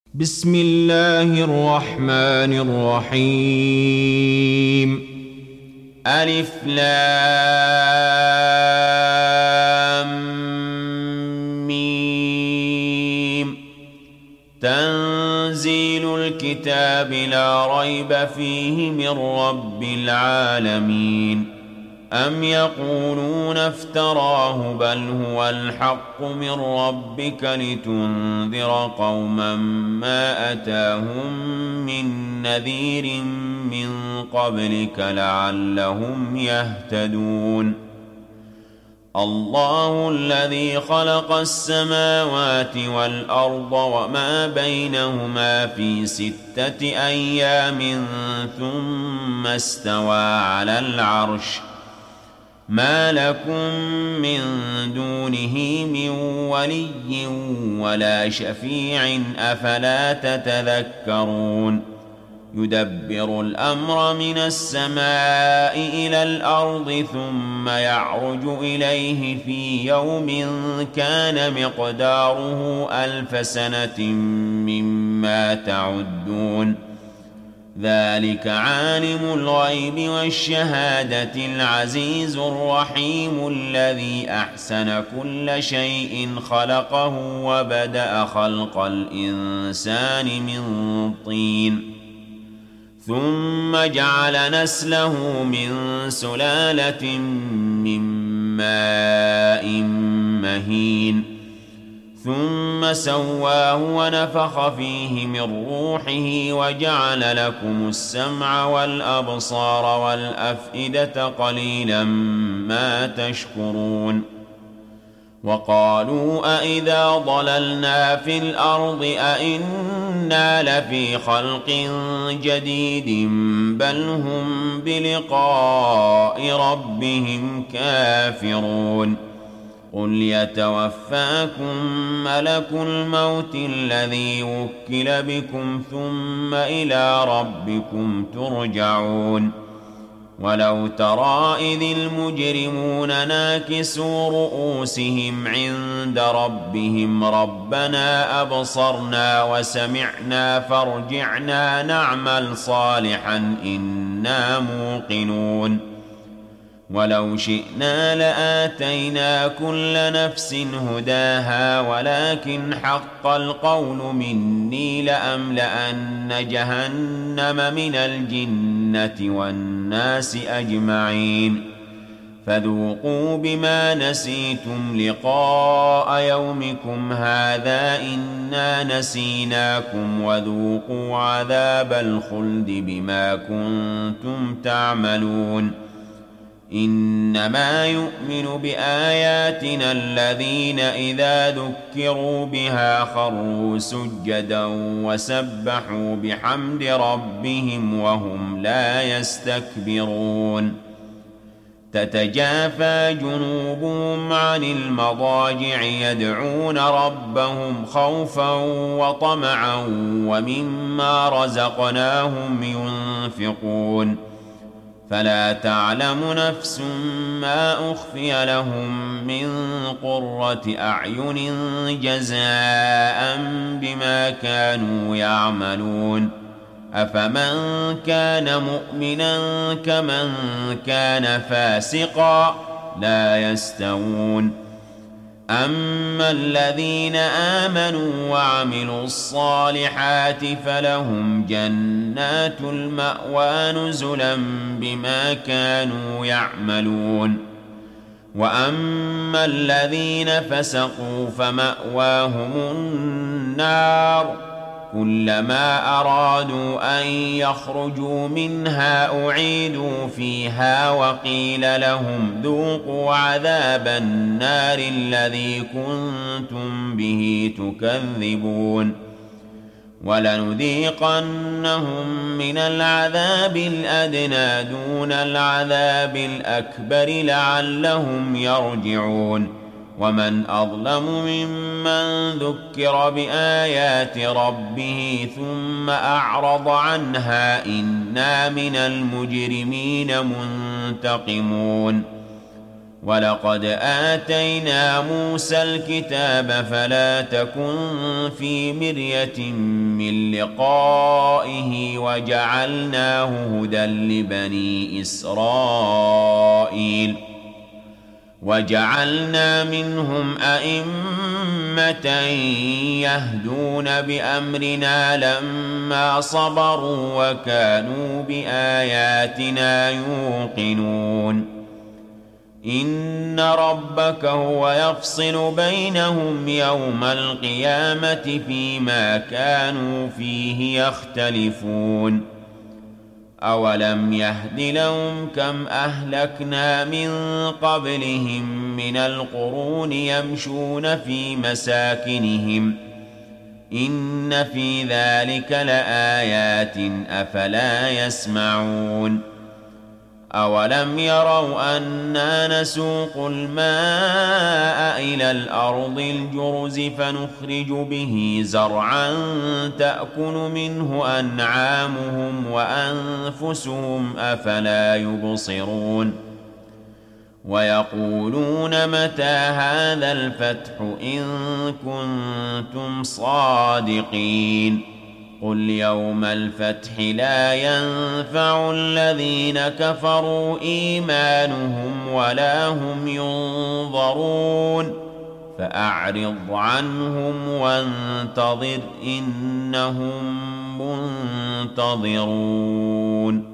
بسم الله الرحمن الرحيم. ألف لام ميم. تنزيل الكتاب لا ريب فيه من رب العالمين. أم يقولون افتراه بل هو الحق من ربك لتنذر قوما ما أتاهم من نذير من قبلك لعلهم يهتدون. الله الذي خلق السماوات والأرض وما بينهما في 6 أيام ثم استوى على العرش. ما لكم من دونه من ولي ولا شفيع أفلا تتذكرون. يدبر الأمر من السماء إلى الأرض ثم يعرج إليه في يوم كان مقداره 1000 سنة مما تعدون. ذلك عالم الغيب والشهادة العزيز الرحيم الذي أحسن كل شيء خلقه وبدأ خلق الإنسان من طين ثم جعل نسله من سلالة من ماء مهين ثم سواه ونفخ فيه من روحه وجعل لكم السمع والأبصار والأفئدة قليلا ما تشكرون. وقالوا أئذا ضللنا في الأرض أئنا لفي خلق جديد بل هم بلقاء ربهم كافرون. قل يتوفاكم ملك الموت الذي وكل بكم ثم إلى ربكم ترجعون. ولو ترى إذ المجرمون ناكسوا رؤوسهم عند ربهم ربنا أبصرنا وسمعنا فارجعنا نعمل صالحا إنا موقنون. ولو شئنا لآتينا كل نفس هداها ولكن حق القول مني لأملأن جهنم من الجنة والناس أجمعين. فذوقوا بما نسيتم لقاء يومكم هذا إنا نسيناكم وذوقوا عذاب الخلد بما كنتم تعملون. إنما يؤمن بآياتنا الذين إذا ذكروا بها خروا سجدا وسبحوا بحمد ربهم وهم لا يستكبرون. تتجافى جنوبهم عن المضاجع يدعون ربهم خوفا وطمعا ومما رزقناهم ينفقون. فلا تعلم نفس ما أخفي لهم من قرة أعين جزاء بما كانوا يعملون. أفمن كان مؤمنا كمن كان فاسقا لا يستوون. أما الذين آمنوا وعملوا الصالحات فلهم جنات المأوى نزلا بما كانوا يعملون. وأما الذين فسقوا فمأواهم النار كلما أرادوا أن يخرجوا منها أعيدوا فيها وقيل لهم ذوقوا عذاب النار الذي كنتم به تكذبون. ولنذيقنهم من العذاب الأدنى دون العذاب الأكبر لعلهم يرجعون. ومن أظلم ممن ذكر بآيات ربه ثم أعرض عنها إنا من المجرمين منتقمون. ولقد آتينا موسى الكتاب فلا تكن في مرية من لقائه وجعلناه هدى لبني إسرائيل وجعلنا منهم أئمة يهدون بأمرنا لما صبروا وكانوا بآياتنا يوقنون إن ربك هو يفصل بينهم يوم القيامة فيما كانوا فيه يختلفون أولم يهد لهم كم أهلكنا من قبلهم من القرون يمشون في مساكنهم إن في ذلك لآيات أفلا يسمعون أولم يروا أنا نسوق الماء إلى الأرض الجرز فنخرج به زرعا تأكل منه أنعامهم وأنفسهم أفلا يبصرون ويقولون متى هذا الفتح إن كنتم صادقين قل يوم الفتح لا ينفع الذين كفروا إيمانهم ولا هم ينظرون فأعرض عنهم وانتظر إنهم منتظرون